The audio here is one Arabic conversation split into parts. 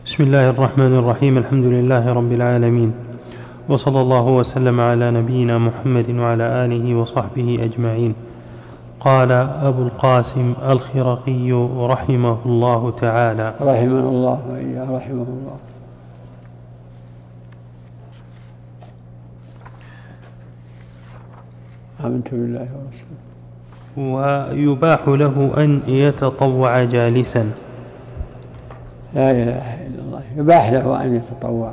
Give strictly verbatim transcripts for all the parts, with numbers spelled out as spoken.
بسم الله الرحمن الرحيم. الحمد لله رب العالمين، وصلى الله وسلم على نبينا محمد وعلى آله وصحبه أجمعين. قال أبو القاسم الخرقي رحمه الله تعالى رحمه الله وإياه رحمه الله. آمنت بالله ورسوله. ويباح له أن يتطوع جالسا. لا إله إلا الله. يباح له أن يتطوع،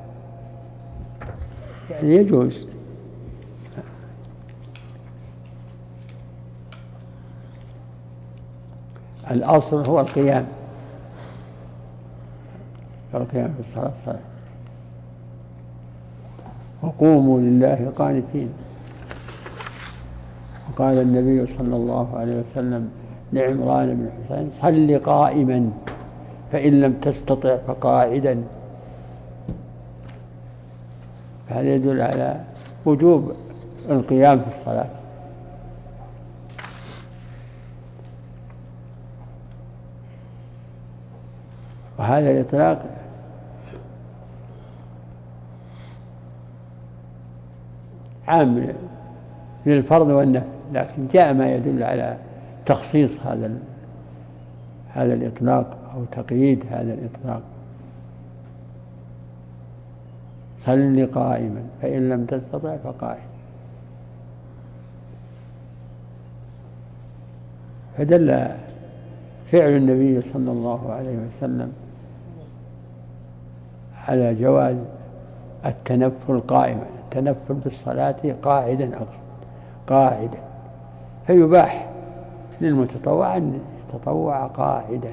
يعني يجوز. الأصل هو القيام، القيام في الصلاة الصلاة. وقوموا لله قانتين. وقال النبي صلى الله عليه وسلم لعمران بن حسين: صل قائما فإن لم تستطع فقاعدا. فهذا يدل على وجوب القيام في الصلاة. وهذا الإطلاق عام للفرض والنفل، لكن جاء ما يدل على تخصيص هذا هذا الإطلاق أو تقييد هذا الإطلاق. صل قائما فإن لم تستطع فقاعد. فدل فعل النبي صلى الله عليه وسلم على جواز التنفل قائما، التنفل بالصلاة قاعدا أقصد، قاعدا. فيباح للمتطوع أن يتطوع قاعدا.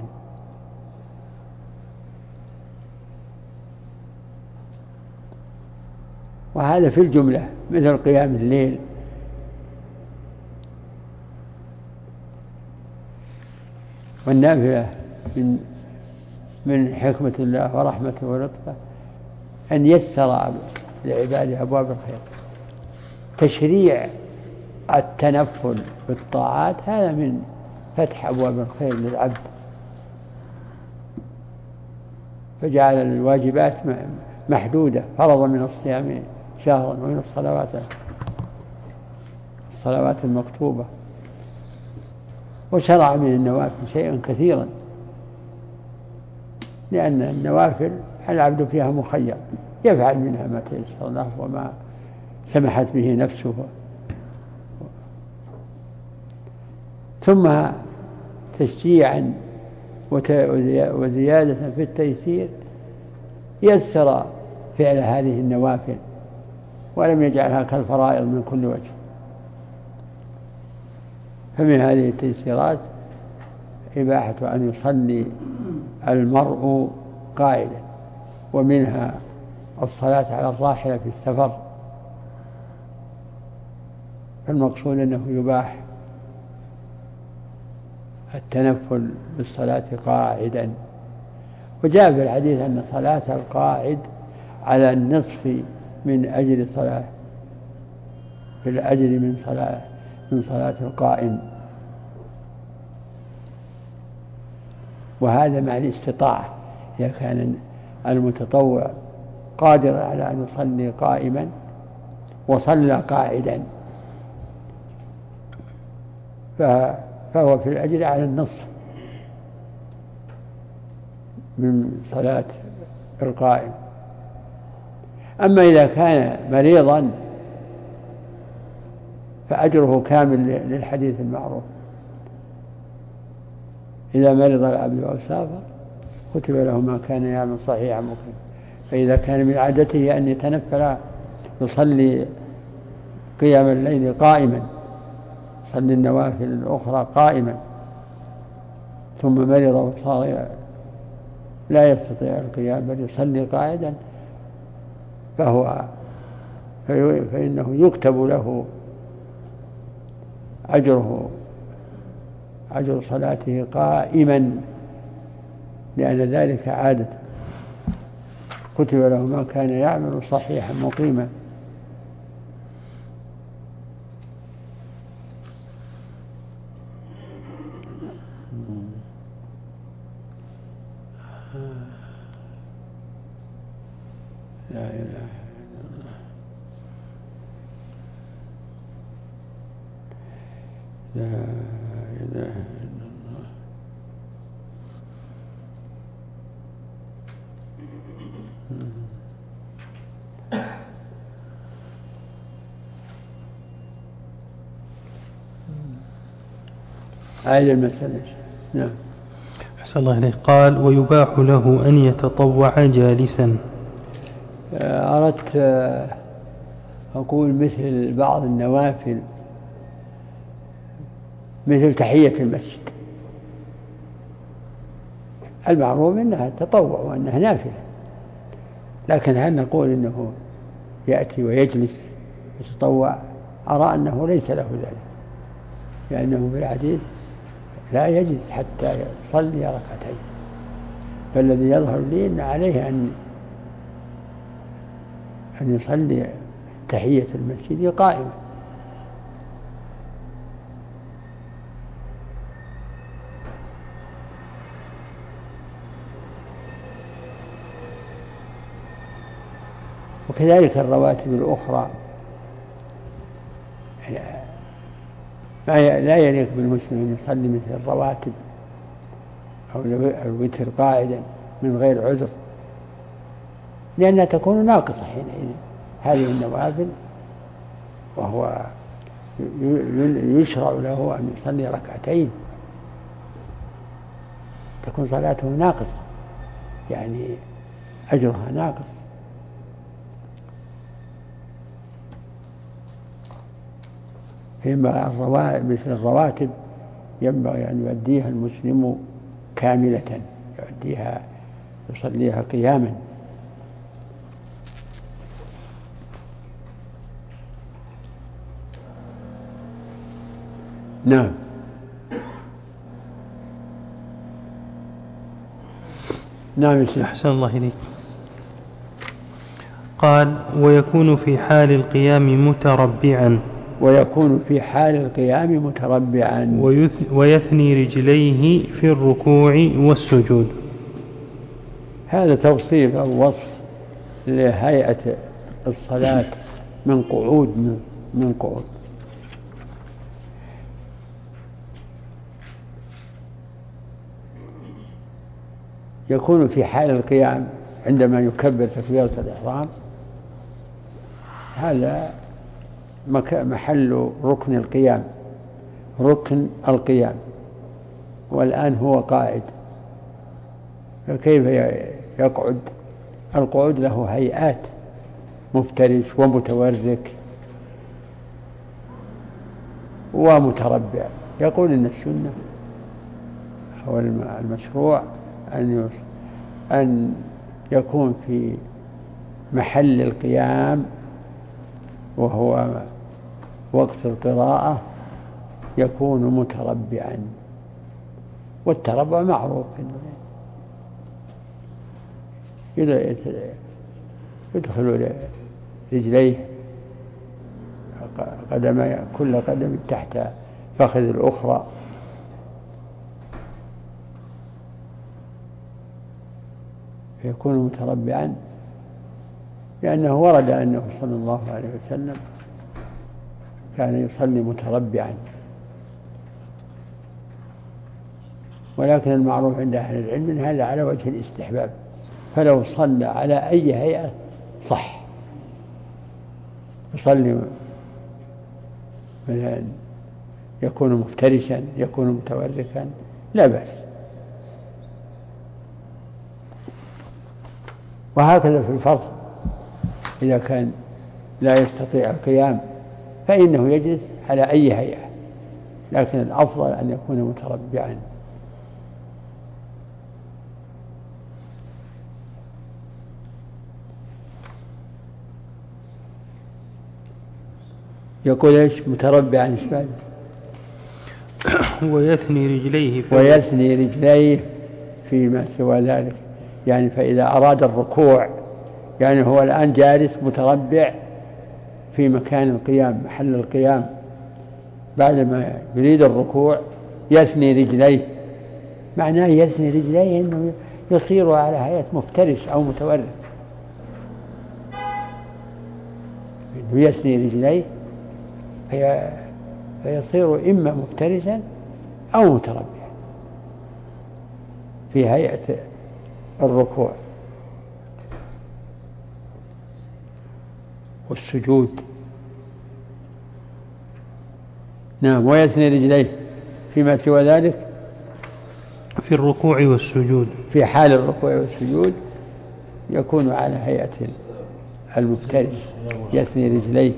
وهذا في الجملة مثل قيام الليل. والنافلة من من حكمة الله ورحمته ولطفه أن يسر لعباده أبواب الخير. تشريع التنفل بالطاعات هذا من فتح أبواب الخير للعبد، فجعل الواجبات محدودة، فرض من الصيام شهرا، ومن الصلوات الصلوات المكتوبة، وشرع من النوافل شيئا كثيرا، لأن النوافل العبد فيها مخير، يفعل منها ما تيسر له وما سمحت به نفسه. ثم تشجيعا وزيادة في التيسير يسر فعل هذه النوافل، ولم يجعلها كالفرائض من كل وجه. فمن هذه التيسيرات إباحة أن يصلي المرء قاعدا، ومنها الصلاة على الراحلة في السفر. فالمقصود أنه يباح التنفل بالصلاة قاعدا. وجاء في الحديث أن صلاة القاعد على النصف من أجل صلاة في الأجر من صلاة من صلاة القائم. وهذا مع الاستطاعة، إذا كان المتطوع قادر على أن يصلي قائما وصلى قاعدا فهو في الأجر على النصف من صلاة القائم. أما إذا كان مريضا فأجره كامل للحديث المعروف: إذا مرض العبد أو سافر كتب له ما كان يعمل صحيحا مقيما. فإذا كان من عادته أن يتنفل يصلي قيام الليل قائما، يصلي النوافل الأخرى قائما، ثم مرض وصار لا يستطيع القيام بل يصلي قاعدا، فهو فإنه يكتب له أجره أجر صلاته قائما، لأن ذلك عادة. كتب له ما كان يعمل صحيحا مقيما. لا إله إلا الله. لا إله إلا الله. هذه المسألة. نعم. أحسن الله إليه. قال: ويباح له أن يتطوع جالسا. أردت أقول مثل بعض النوافل، مثل تحية المسجد، المعروف أنها تطوع وأنها نافلة، لكن هل نقول إنه يأتي ويجلس يتطوع؟ أرى أنه ليس له ذلك، لأنه في الحديث لا يجلس حتى يصلي ركعتين، فالذي يظهر لي أن عليه أن أن يصلي تحية المسجد قائما. وكذلك الرواتب الأخرى لا يليق بالمسلم أن يصلي مثل الرواتب أو الوتر قاعدا من غير عذر، لأنها تكون ناقصة حينئذ هذه النوافل، وهو يشرع له أن يصلي ركعتين، تكون صلاته ناقصة، يعني أجرها ناقص. فيما مثل الرواتب ينبغي أن يؤديها المسلم كاملة، يؤديها يصليها قياما. نعم. نعم. أحسن الله إليك. قال: ويكون في حال القيام متربعا. ويكون في حال القيام متربعا. ويثني رجليه في الركوع والسجود. هذا توصيف أو وصف لهيئة الصلاة من قعود من قعود. يكون في حال القيام عندما يكبر تكبيرة الإحرام، هذا محل ركن القيام، ركن القيام، والآن هو قاعد، فكيف يقعد؟ القعود له هيئات، مفترش ومتورك ومتربع. يقول إن السنة أو المشروع أن أن يكون في محل القيام وهو وقت القراءة يكون متربعا، والتربع معروف، يدخل رجليه قدم كل قدم تحت فخذ الأخرى، فيكون متربعا، لأنه ورد أنه صلى الله عليه وسلم كان يصلي متربعا، ولكن المعروف عند أهل العلم أن هذا على وجه الاستحباب، فلو صلى على أي هيئة صح. يصلي مثلا يكون مفترشا، يكون متوركا، لا بأس. وهكذا في الفرض، إذا كان لا يستطيع القيام فإنه يجلس على أي هيئة، لكن الأفضل أن يكون متربعا. يقول إيش متربعا؟ إيش بعد؟ ويثني رجليه في ويثني رجليه فيما سوى ذلك، يعني فإذا أراد الركوع، يعني هو الآن جالس متربع في مكان القيام، محل القيام، بعدما يريد الركوع يثني رجليه. معناه يثني رجليه أنه يصير على هيئة مفترش أو متورك، يثني رجليه في فيصير إما مفترسا أو متربعا في هيئة الركوع والسجود. نعم. ويثني رجليه فيما سوى ذلك في الركوع والسجود، في حال الركوع والسجود يكون على هيئة المفترس يثني رجليه.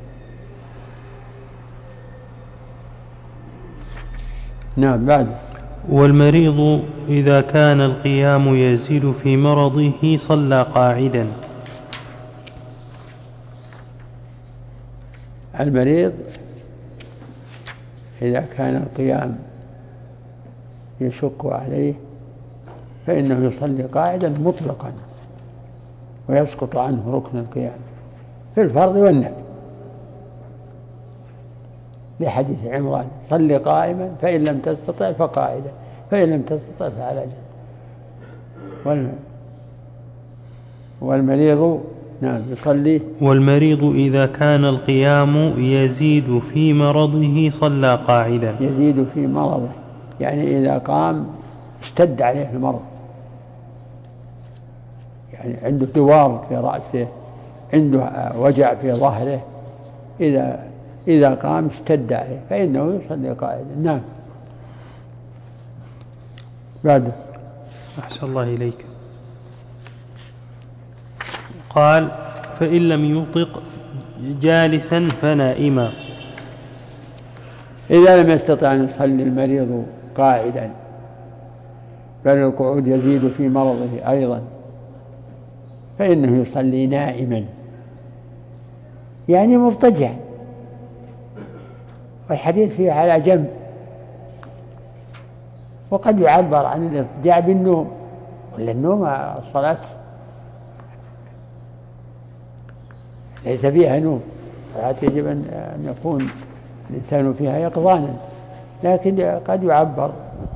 نعم. بعد. والمريض إذا كان القيام يزيد في مرضه صلى قاعدا. المريض إذا كان القيام يشق عليه فإنه يصلي قاعدا مطلقا ويسقط عنه ركن القيام في الفرض والنفل، لحديث عمران: صل قائما فإن لم تستطع فقاعدا فإن لم تستطع فعلى جنب. والمريض نعم يصلي. والمريض إذا كان القيام يزيد في مرضه صلى قاعدا. يزيد في مرضه يعني إذا قام اشتد عليه المرض، يعني عنده دوار في رأسه، عنده وجع في ظهره، إذا إذا قام اشتد عليه فإنه يصلي قاعدا. نعم. بعد. أحسن الله إليك. قال: فإن لم يطق جالسا فنائما. إذا لم يستطع أن يصلي المريض قاعدا بل القعود يزيد في مرضه أيضا فإنه يصلي نائما يعني مضطجعا، والحديث فيه على جنب، وقد يعبر عن الاضطجاع بالنوم، ولا النوم الصلاة ليس فيها نوم، الصلاة يجب أن يكون الإنسان فيها يقظانا، لكن قد يعبر،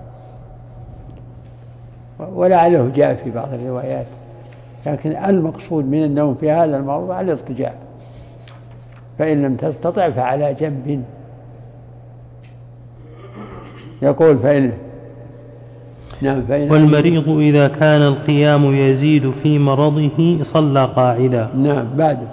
ولعله جاء في بعض الروايات، لكن المقصود من النوم في هذا الموضع الاضطجاع. فإن لم تستطع فعلى جنب. يقول فإن نعم فإن والمريض إذا كان القيام يزيد في مرضه صلى قاعدا. نعم. بعد.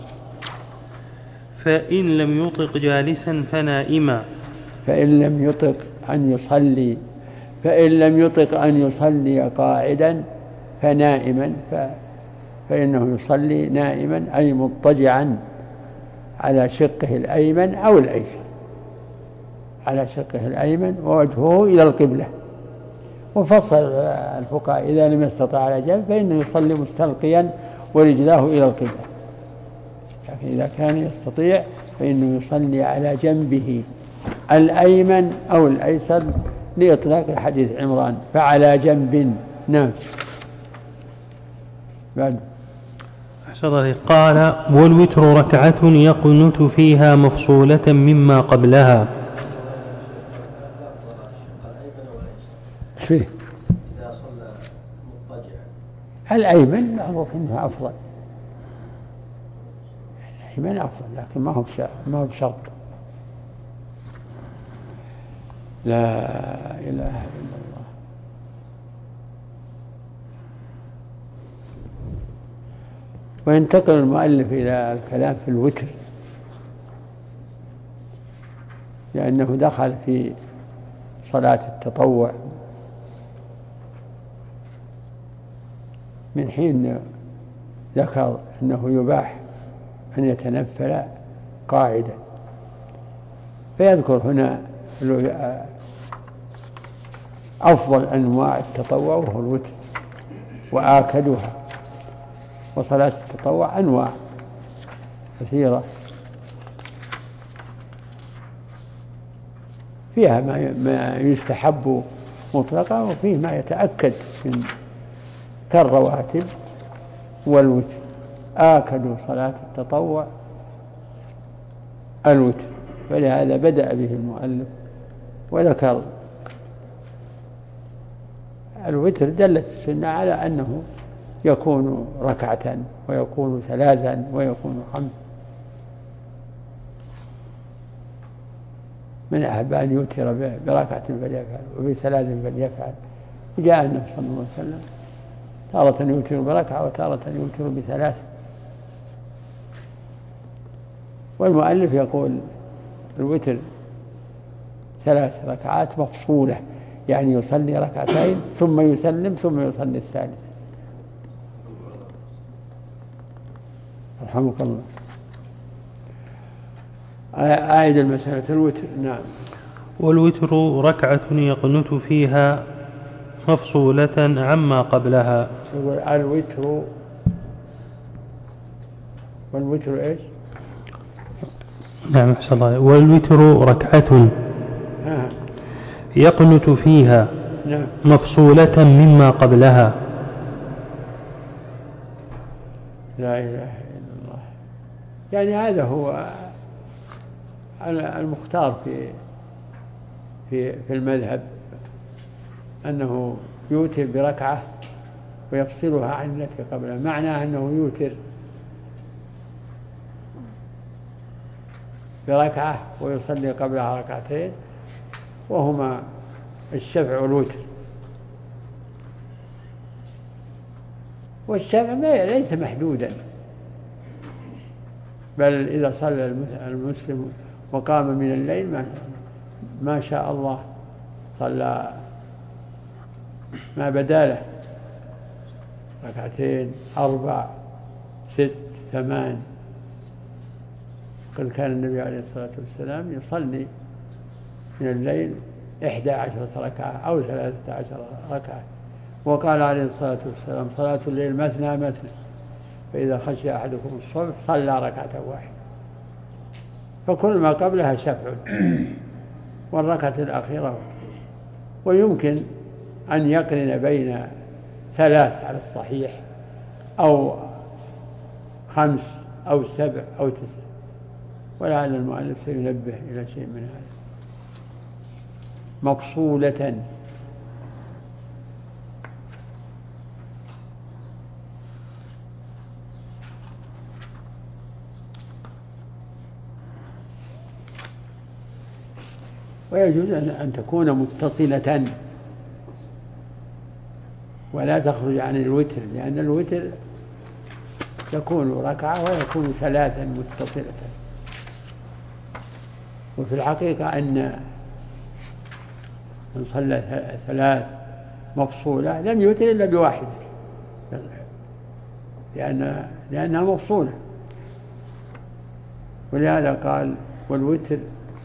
فإن لم يطق جالسا فنائما. فإن لم يطق أن يصلي فإن لم يطق أن يصلي قاعدا فنائما ف... فإنه يصلي نائما أي مضطجعا على شقه الأيمن أو الأيسر، على شقه الأيمن ووجهه إلى القبلة. وفصل الفقهاء: إذا لم يستطع على جنب فإنه يصلي مستلقيا ورجلاه إلى القبلة، لكن إذا كان يستطيع فإنه يصلي على جنبه الأيمن أو الأيسر لإطلاق الحديث عمران: فعلى جنب. نعم. بعد. قال: والوتر ركعة يقنت فيها مفصولة مما قبلها. فيه إذا صلى مضطجعا الأيمن معروف أنه أفضل، الأيمن أفضل، لكن ما هو بشرط ما هو بشرط. لا إله إلا الله. وينتقل المؤلف إلى الكلام في الوتر، لأنه دخل في صلاة التطوع من حين ذكر أنه يباح أن يتنفل قاعدا، فيذكر هنا أفضل أنواع التطوع وهو الوتر وآكدها. وصلاة التطوع أنواع كثيرة، فيها ما يستحب مطلقا وفيه ما يتأكد من كالرواتب والوتر. آكد صلاة التطوع الوتر، فلهذا بدأ به المؤلف وذكر الوتر. دلت السنة على أنه يكون ركعة ويكون ثلاثا ويكون خمسا، من أحب أن يوتر بركعة فليفعل وبثلاث فليفعل. جاء النبي صلى الله عليه وسلم تارة يوتر بركعة وتارة يوتر بثلاث. والمؤلف يقول الوتر ثلاث ركعات مفصولة، يعني يصلي ركعتين ثم يسلم ثم يصلي الثالث. رحمك الله. أعيد المسألة. الوتر. نعم. والوتر ركعة يقنت فيها مفصولة عما قبلها. الوتر والوتر إيش؟ نعم أحسن الله. والوتر ركعة يقنت فيها نعم. مفصولة مما قبلها. لا إله إلا الله. يعني هذا هو المختار في في في المذهب، أنه يوتر بركعة ويفصلها عن التي قبلها. معناه أنه يوتر بركعة ويصلي قبلها ركعتين، وهما الشفع والوتر. والشفع ليس محدودا، بل إذا صلى المسلم وقام من الليل ما, ما شاء الله صلى ما بداله، ركعتين أربع ست ثمان. قد كان النبي عليه الصلاة والسلام يصلي من الليل إحدى عشرة ركعة أو ثلاثة عشر ركعة. وقال عليه الصلاة والسلام صلاة الليل مثنى مثنى، فإذا خشي أحدكم الصبح صلى ركعة واحدة. فكل ما قبلها شفع والركعة الأخيرة. ويمكن أن يقرن بين ثلاث على الصحيح أو خمس أو سبع أو تسع، ولعل المؤلف سينبه إلى شيء من هذا. مفصولة. ويجوز أن تكون متصلة ولا تخرج عن الوتر، لأن الوتر تكون ركعة ويكون ثلاثا متصلة. وفي الحقيقة أن من صلى ثلاث مفصولة لم يوتر إلا بواحدة، لأن لأنها مفصولة. ولهذا قال والوتر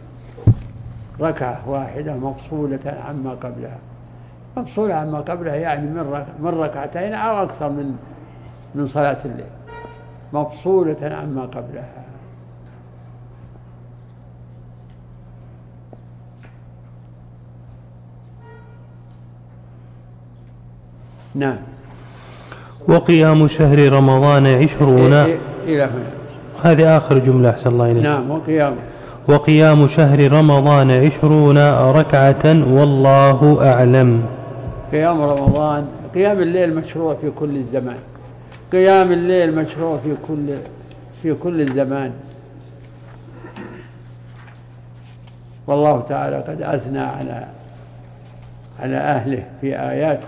ركعة واحدة مفصولة عما قبلها. مفصولة عما قبلها يعني من ركعتين أو أكثر من من صلاة الليل، مفصولة عما قبلها. نعم. وقيام شهر رمضان عشرون. إلى هنا. هذه آخر جملة أحسن الله إليك. نعم. وقيام وقيام شهر رمضان عشرون ركعة والله أعلم. قيام رمضان، قيام الليل مشروع في كل الزمان. قيام الليل مشروع في كل في كل الزمان. والله تعالى قد أثنى على على أهله في آيات،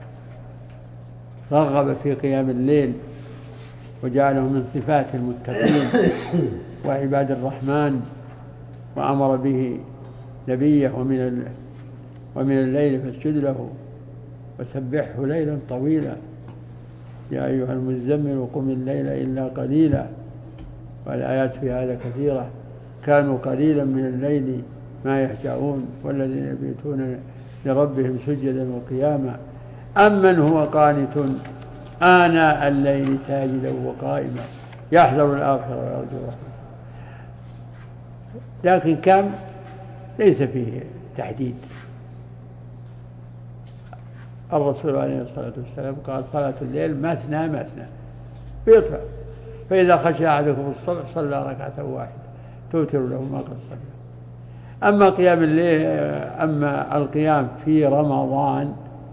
رغب في قيام الليل وجعله من صفات المتقين وعباد الرحمن، وأمر به نبيه ومن ومن الليل فاسجد له وسبحه ليلا طويلا يا أيها المزمل قم الليل إلا قليلا. والآيات في هذا كثيرة. كانوا قليلا من الليل ما يهجعون والذين يبيتون لربهم سجدا وقياما أمن هو قانت آناء الليل ساجدا وقائما يحذر الآخرة ويرجو رحمته. لكن كم ليس فيه تحديد. الرسول عليه الصلاة والسلام قال صلاة الليل مثنى مثنى بيطفى، فإذا خشي أحدكم الصبح صلى ركعة واحدة توتر له ما قد صلى. أما قيام الليل أما القيام في رمضان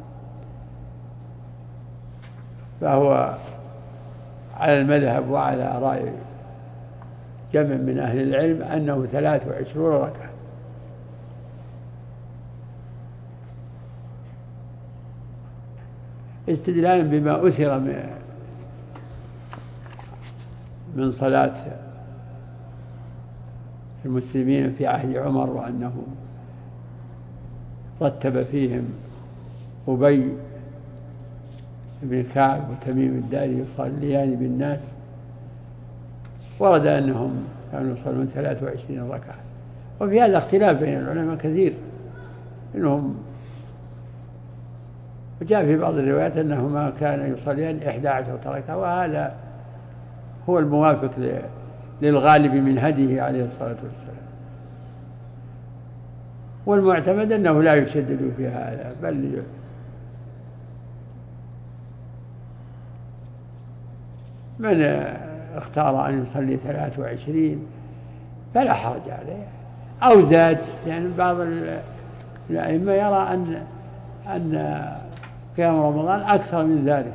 فهو على المذهب وعلى رأي جمع من أهل العلم أنه ثلاث وعشرون ركعة استدلالا بما أثر من صلاة المسلمين في عهد عمر، وأنه رتب فيهم أبي بن كعب وتميم الداري يصليان بالناس، ورد أنهم كانوا يصلون ثلاث وعشرين ركعة. وفي هذا اختلاف بين العلماء كثير منهم، وجاء في بعض الروايات أنهما كانوا يصليان إحدى عشرة ركعة، وهذا هو الموافق للغالب من هديه عليه الصلاة والسلام. والمعتمد أنه لا يشدد في هذا، بل من اختار أن يصلي ثلاث وعشرين فلا حرج عليه، أو زاد، يعني بعض الأئمة يرى أن أن قيام رمضان أكثر من ذلك.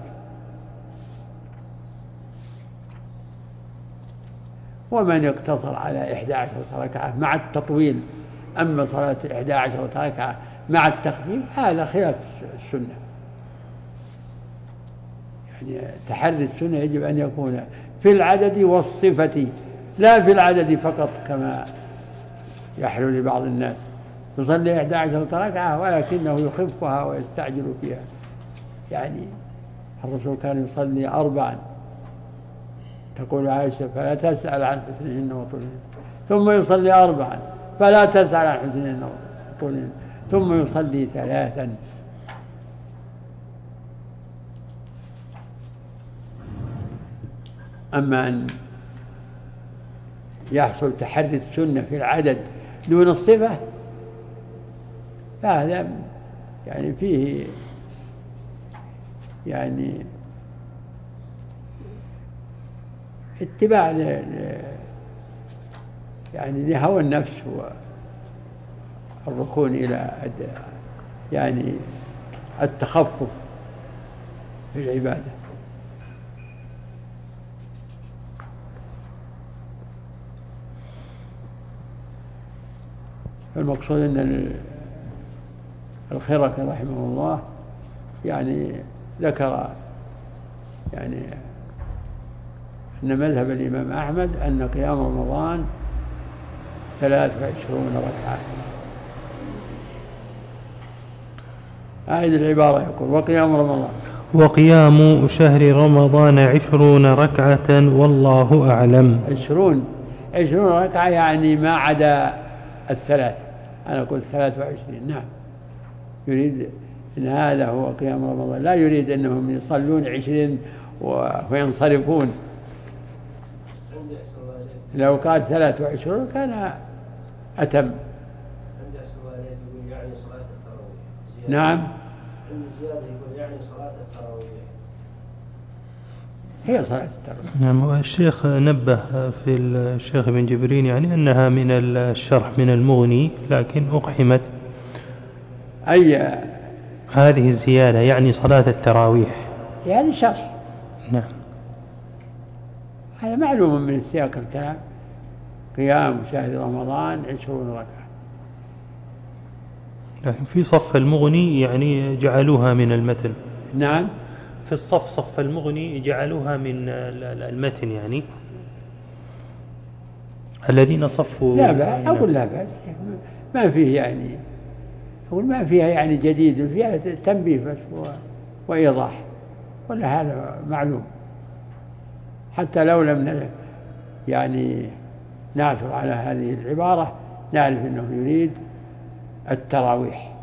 ومن يقتصر على إحدى عشرة ركعة مع التطويل، أما صلاة إحدى عشرة ركعة مع التخفيف هذا خلاف السنة. يعني تحري السنة يجب أن يكون في العدد والصفة، لا في العدد فقط كما يحلو لبعض الناس، يصلي إحدى عشرة ركعة ولكنه يخفها ويستعجل فيها. يعني الرسول كان يصلي أربعا، تقول عائشة فلا تسأل عن حسنهن وطولهن، ثم يصلي أربعا فلا تسأل عن حسنهن وطولهن، ثم يصلي ثلاثا. أما أن يحصل تحري السنة في العدد دون الصفة فهذا يعني فيه يعني اتباع ل... يعني لهوى النفس والركون إلى يعني التخفف في العبادة. المقصود أن الخرقي رحمه الله يعني ذكر يعني أن مذهب الإمام أحمد أن قيام رمضان ثلاث وعشرون ركعة. أعيد العبارة، يقول وقيام رمضان وقيام شهر رمضان عشرون ركعة والله أعلم. عشرون عشرون ركعة يعني ما عدا الثلاث، أنا أقول ثلاث وعشرين. نعم، يريد إن هذا هو قيام رمضان، لا يريد أنهم يصلون عشرين وينصرفون. لو قال ثلاث وعشرون كان أتم. نعم، هي صلاة التراويح. نعم. الشيخ نبه في الشيخ ابن جبرين يعني أنها من الشرح من المغني، لكن أقحمت. أي هذه الزيادة يعني صلاة التراويح يعني شرح. نعم، هذا معلوم من سياق الكلام. قيام شهر رمضان عشرون ركعة، لكن في صف المغني يعني جعلوها من المتن. نعم، في الصف صف المغني جعلوها من المتن، يعني الذين صفوا. لا بأس، أقول لا بأس، ما فيه يعني، أقول ما فيها يعني جديد، فيها تنبيه بس وإيضاح، ولا هذا معلوم. حتى لو لم يعني نعثر على هذه العبارة نعرف أنه يريد التراويح.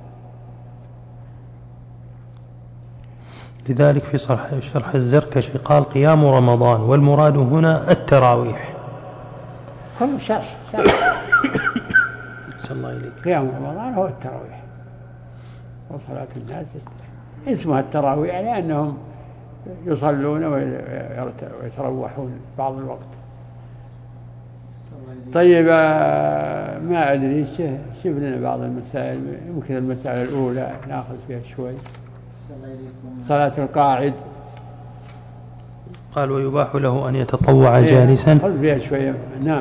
لذلك في شرح الزركشي قال قيام رمضان والمراد هنا التراويح. كل شرح شرح. الله إليك. قيام رمضان هو التراويح، وصلاة الناس اسمها التراويح لأنهم يصلون ويتروحون بعض الوقت. طيب ما أدري، شوف لنا بعض المسائل، يمكن المسألة الأولى نأخذ فيها شوي. صلاة القاعد قال ويباح له أن يتطوع جالسا. نأخذ فيها شوية. نعم.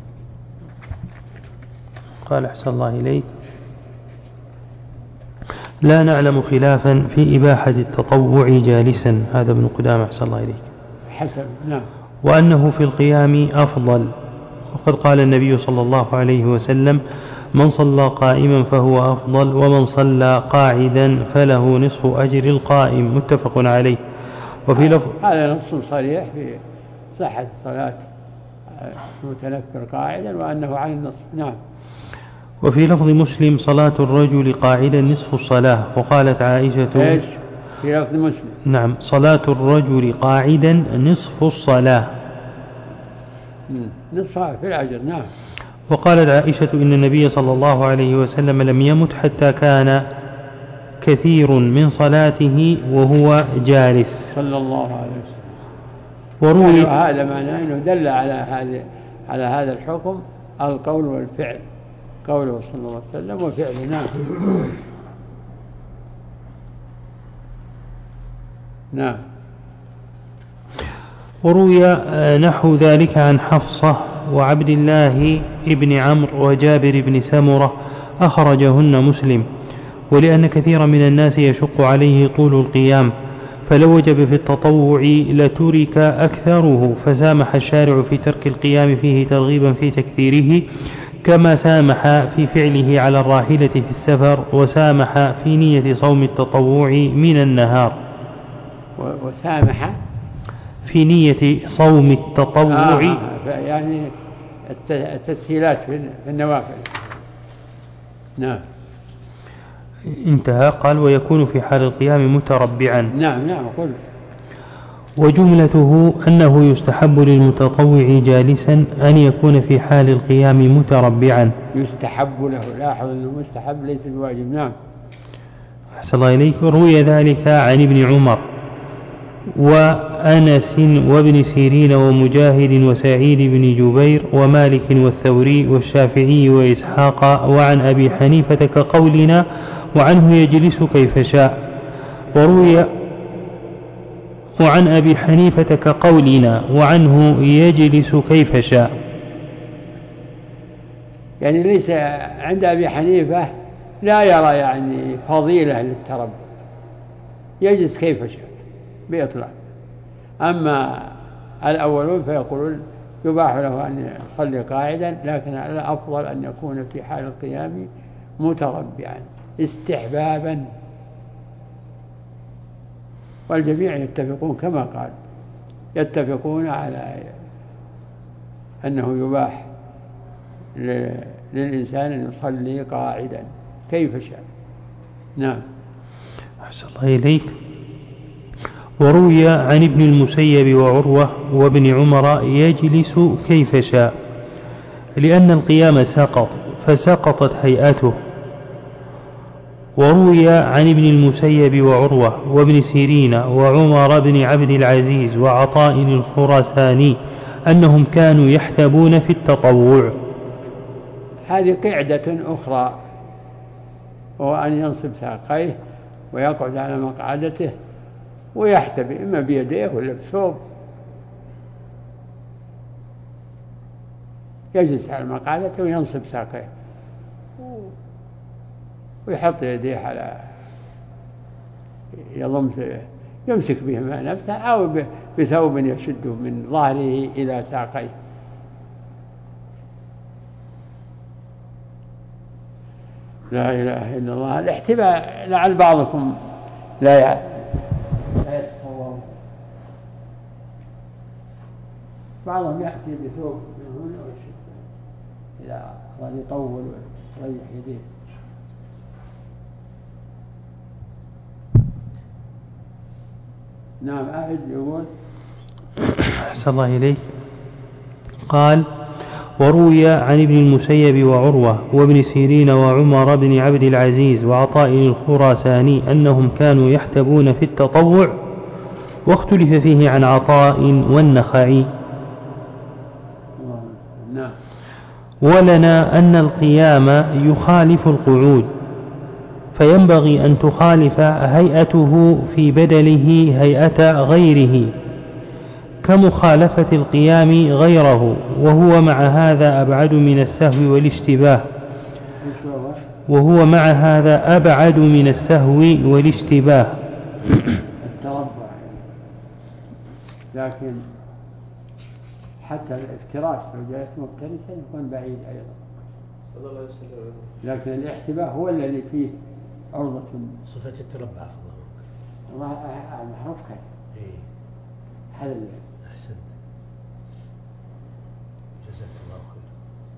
قال أحسن الله إليك لا نعلم خلافا في إباحة التطوع جالسا. هذا ابن قدامة أحسن الله إليك. حسن. نعم. وأنه في القيام أفضل، وقد قال النبي صلى الله عليه وسلم: من صلى قائما فهو أفضل، ومن صلى قاعدا فله نصف أجر القائم. متفق عليه. وفي لفظ هذا نص صريح في صحة صلاة المتنفر قاعدا وأنه على النصف. نعم. وفي لفظ مسلم: صلاة الرجل قاعدا نصف الصلاة. وقالت عائشة: ايش في لفظ مسلم؟ نعم، صلاة الرجل قاعدا نصف الصلاة، نصفها في الأجر. نعم. وقالت عائشة: إن النبي صلى الله عليه وسلم لم يمت حتى كان كثير من صلاته وهو جالس صلى الله عليه وسلم. وروي هذا معناه أنه دل على هذا على هذا الحكم القول والفعل، قوله صلى الله عليه وسلم وفعله. نعم. نعم. وروي نحو ذلك عن حفصة وعبد الله بن عمرو وجابر بن سمرة، أخرجهن مسلم. ولأن كثيرا من الناس يشق عليه طول القيام، فلو وجب في التطوع لترك أكثره، فسامح الشارع في ترك القيام فيه ترغيبا في تكثيره، كما سامح في فعله على الراحلة في السفر، وسامح في نية صوم التطوع من النهار. وسامح في نية صوم التطوع آه يعني التسهيلات في النوافل. نعم. انتهى. قال: ويكون في حال القيام متربعا. نعم. نعم. قل. وجملته أنه يستحب للمتطوع جالسا أن يكون في حال القيام متربعا. يستحب له، لاحظ أنه مستحب ليس بواجب. نعم. أحسن الله إليك. روي ذلك عن ابن عمر وأنس وابن سيرين ومجاهد وسعيد بن جبير ومالك والثوري والشافعي وإسحاق، وعن أبي حنيفة كقولنا: وعنه يجلس كيف شاء. وروي وعن أبي حنيفة كقولنا: وعنه يجلس كيف شاء. يعني ليس عند أبي حنيفة لا يرى يعني فضيلة للتربع، يجلس كيف شاء بإطلاق. أما الأولون فيقولون يباح له أن يصلي قاعدا، لكن الأفضل أن يكون في حال القيام متربعا استحبابا. والجميع يتفقون كما قال، يتفقون على أنه يباح للإنسان أن يصلي قاعدا كيف شاء. نعم. أحسن الله إليك. وروي عن ابن المسيب وعروة وابن عمر يجلس كيف شاء، لأن القيام سقط فسقطت هيئته. وروي عن ابن المسيب وعروة وابن سيرين وعمر بن عبد العزيز وعطاء الخراساني أنهم كانوا يحتبون في التطوع. هذه قعدة أخرى، وهو أن ينصب ساقيه ويقعد على مقعدته ويحتبي إما بيديه ولا بثوب، يجلس على مقعدته وينصب ساقيه ويحط يديه على يضم يمسك بهما نفسه أو بثوب يشده من ظهره إلى ساقيه. لا إله إلا الله. الاحتباء لعل بعضكم لا يتصور، بعضهم يأتي بثوب من هنا ويشده إذا أراد يطول ويريح يديه. نعم. أعد يقول. أحسن الله إليك. قال: وروي عن ابن المسيب وعروة وابن سيرين وعمر بن عبد العزيز وعطاء الخراساني أنهم كانوا يحتبون في التطوع، واختلف فيه عن عطاء والنخعي. ولنا أن القيام يخالف القعود، فينبغي أن تخالف هيئته في بدله هيئة غيره كمخالفة القيام غيره، وهو مع هذا أبعد من السهو والاشتباه. وهو مع هذا أبعد من السهو والاشتباه. التربع، لكن حتى الافتراس لو جاءت مفترسا يكون بعيد أيضا، لكن الاحتباه هو الذي فيه عرضة. صفة التربع في الله الله محروف كان إيه. هذا اللي أحسنت، جزاك الله خير.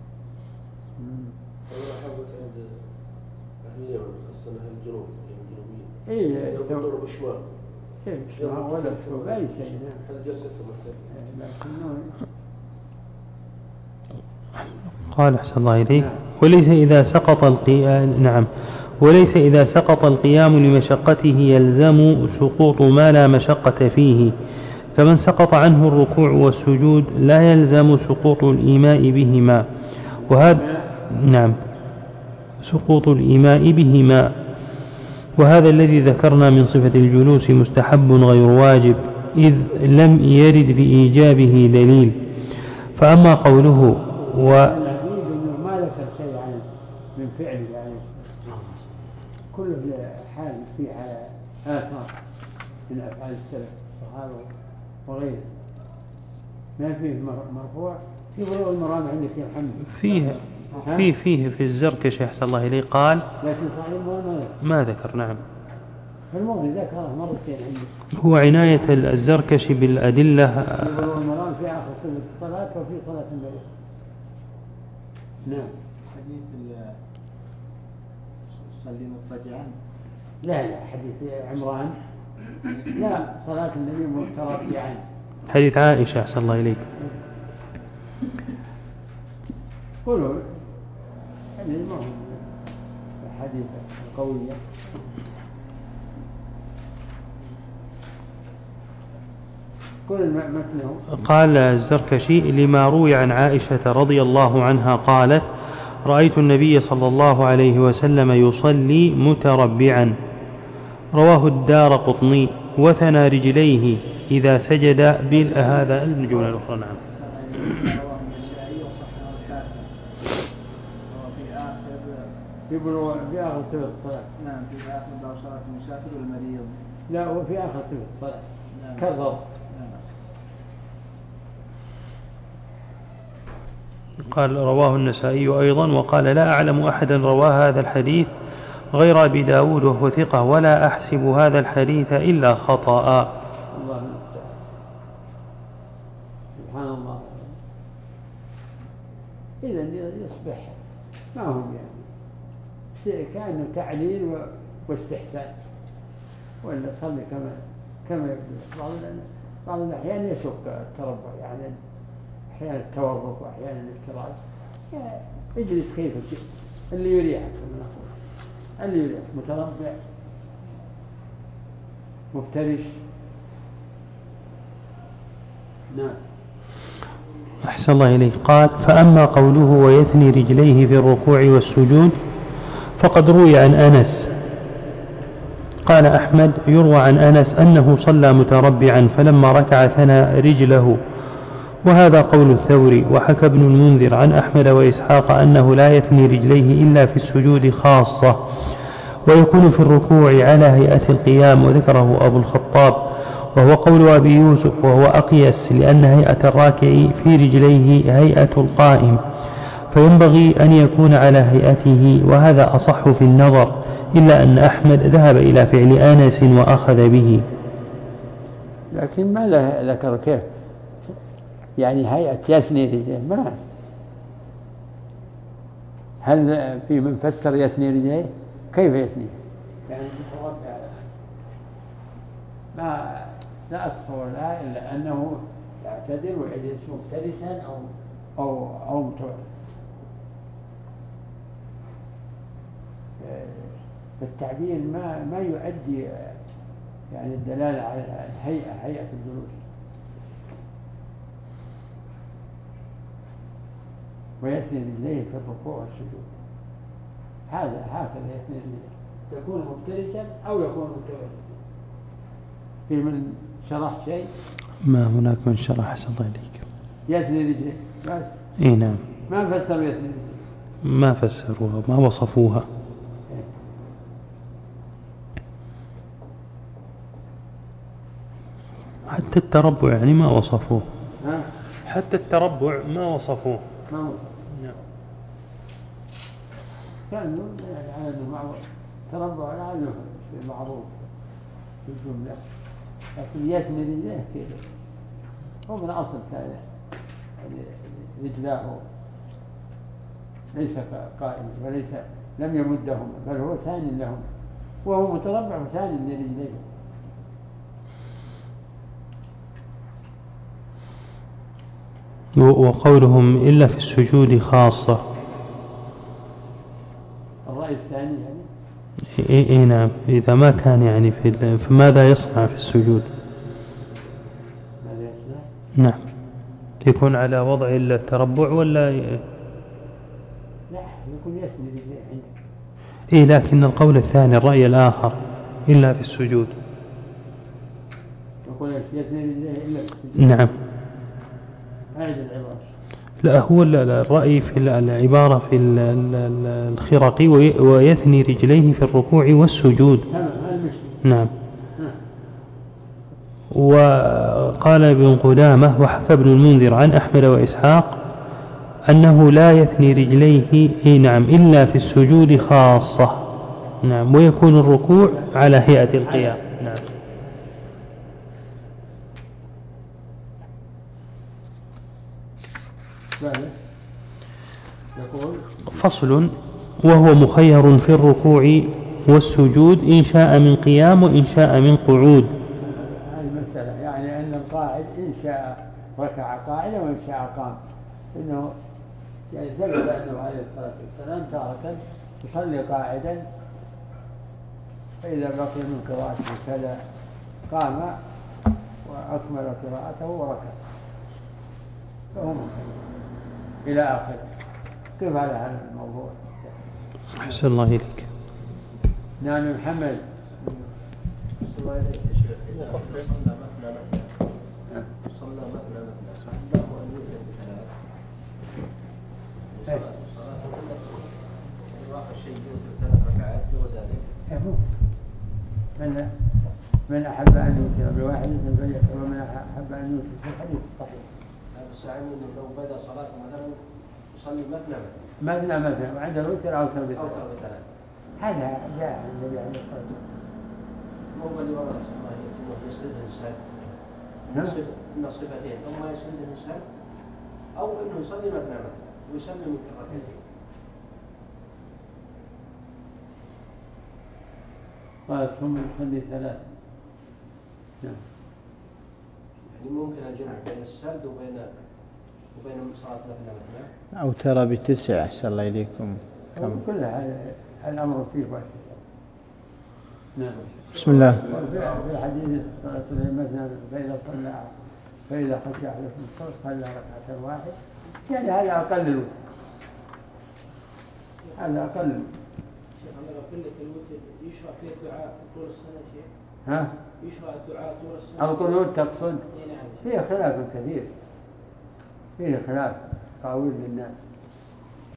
أنا أحبك عند أهل اليمن خاصة أهل الجنوب الجنوبيين إيه يضرب بشمال شيء بشمال ولا بشمال أي شيء. نعم هل جلسته محتاج لكنه قال أحسن الله إليك وليس إذا سقط القيام نعم وليس إذا سقط القيام لمشقته يلزم سقوط ما لا مشقة فيه، فمن سقط عنه الركوع والسجود لا يلزم سقوط الإيماء بهما، وهذا نعم سقوط الإيماء بهما، وهذا الذي ذكرنا من صفة الجلوس مستحب غير واجب، إذ لم يرد بإيجابه دليل. فأما قوله و ما ذكر شيء عن من فعله يعني كل حال فيه على آثار من أفعال السلف الصحابة وغيره، ما فيه مرفوع في بلوغ المرام عندك يا محمد فيه فيه فيه في الزركشي أحسن الله إليه قال لكن صحيح ما, ما ذكر. نعم المغني ذكره مرتين عندك، هو عناية الزركشي بالأدلة في بلوغ المرام في آخر صلاة الصلاة وفي صلاة الليل. نعم حديث صلي مضطجعا لا لا حديث عمران لا صلاة النبي متربعا حديث عائشة أحسن الله إليك. قولوا يعني ما هو الحديث القوية قل مثله. قال الزركشي لما روي عن عائشة رضي الله عنها قالت رأيت النبي صلى الله عليه وسلم يصلي متربعا، رواه الدار قطني، وثنى رجليه إذا سجد هذا الجملة الأخرى. نعم في بلوغ في آخر صفة الصلاة. نعم في آخر باب صلاة المسافر والمريض. لا هو في آخر صفة الصلاة كرر. قال رواه النسائي أيضا، وقال لا أعلم أحدا روى هذا الحديث غير أبي داود وهو ثقة، ولا أحسب هذا الحديث إلا خطأ. الله المستعان. سبحان الله. إذا يصبح ما هم يعني كأنه تعليل واستحسان، ولا صلي كما كما يبدو. بعض بعض الأحيان يشق التربع يعني أحيانا التورط وأحيانا الافتراس، اجلس كيف شئت اللي يريحك من أخوه اللي يريحك متربع مفترش. نعم أحسن الله إليك. قال فأما قوله ويثني رجليه في الركوع والسجود فقد روي عن أنس قال أحمد يروى عن أنس أنه صلى متربعا فلما ركع ثنى رجله، وهذا قول الثوري. وحكى ابن المنذر عن أحمد وإسحاق أنه لا يثني رجليه إلا في السجود خاصة، ويكون في الركوع على هيئة القيام، وذكره أبو الخطاب وهو قول أبي يوسف، وهو أقيس لأن هيئة الراكع في رجليه هيئة القائم، فينبغي أن يكون على هيئته، وهذا أصح في النظر، إلا أن أحمد ذهب إلى فعل أنس وأخذ به. لكن ما ذكر كيف يعني هيئة يثني رجليه، ما هل في من فسر يثني رجليه كيف يثني يعني ما لا أتصور لا إلا أنه يعتدل ويجلس مفترسا أو أو أو متوسط. التعبير ما ما يؤدي يعني الدلالة على الهيئة هيئة الجلوس. ويثني رجليه في الركوع والسجود، هذا هكذا يثني رجليه، يكون مفترسا أو يكون متوسطا. في من شرح شيء؟ ما هناك من شرح أحسن الله إليك. يثني رجليه بس. إيه نعم. ما فسروا يثني رجليه. ما فسروها ما وصفوها. حتى التربع يعني ما وصفوه. ها؟ حتى التربع ما وصفوه. ما هو نعم. كان يعني على أنه معروف تربع لعله شيء معروف في الجملة، لكن يثني رجليه كذا هو من أصل كان يعني رجلاه ليس قائما وليس لم يمدهما بل هو ثاني لهم وهو متربع ثاني لرجليه. وقولهم إلا في السجود خاصة، الرأي الثاني يعني إيه إيه نعم، إذا ما كان يعني في فماذا يصنع في السجود؟ ماذا يصنع؟ نعم، يكون على وضع التربع ولا ي... لا يكون يثني رجليه عندك. إيه لكن القول الثاني الرأي الآخر إلا في السجود. يقول يثني رجليه إلا في السجود. نعم. أعد العبارة. لا هو الرأي في العبارة في الخرقي ويثني رجليه في الركوع والسجود. نعم. وقال ابن قدامة وحكى ابن المنذر عن أحمد وإسحاق أنه لا يثني رجليه إيه نعم إلا في السجود خاصة. نعم، ويكون الركوع على هيئة القيام. نعم. يقول فصل وهو مخير في الركوع والسجود إن شاء من قيام وإن شاء من قعود. هذه المسألة يعني أن القاعد إن شاء ركع قاعدا وإن شاء قام، إنه يعني ثبت أنه عليه الصلاة والسلام تارة يصلي قاعدا فإذا بقي من قراءته كذا قام وأكمل قراءته وركع فهو مخير إلى آخره. كيف على هذا الموضوع؟ أحسن الله إليك. نعم محمد. أحسن الله إليك يا شيخ. إذا صلى مثنى مثنى صلى مثنى مثنى له أن يوتر بثلاث صلاة كلها واخر شيء يوتر ثلاث ركعات وذلك من من أحب أن يوتر بواحد فليكن ومن أحب أن يوتر في الحديث الصحيح. بس أعني إنه لو بدأ صلاة مثلا يصلي مثنى مثنى مثنى وعند الوتر أوتر بثلاث. هذا جاء عن النبي عليه الصلاة والسلام. مو اللي ورد الله يتم يسرده السهل. من صفتين أما يسرده السهل أو إنه يصلي مثنى مثنى ويسلم من كرتين. قال ثم يصلي ثلاث. نعم. يعني ممكن الجمع بين السرد وبين وبين صلاة مثنى مثنى. أو ترى بتسع أحسن الله إليكم. كم كل هذا الأمر فيه واسع. نعم. بسم الله. في الحديث صلاة مثنى فإذا صلى فإذا خشي أحدكم الصلاة صلى ركعة واحدة يعني هذا أقل الوتر. هذا أقل. شيخ أنا أقول لك الوتر يشرع فيه الدعاء طول السنة شيخ. ها؟ يشرع الدعاء طول السنة. القنوت تقصد؟ نعم. فيه خلاف كثير. فيه خلاف قوي للناس.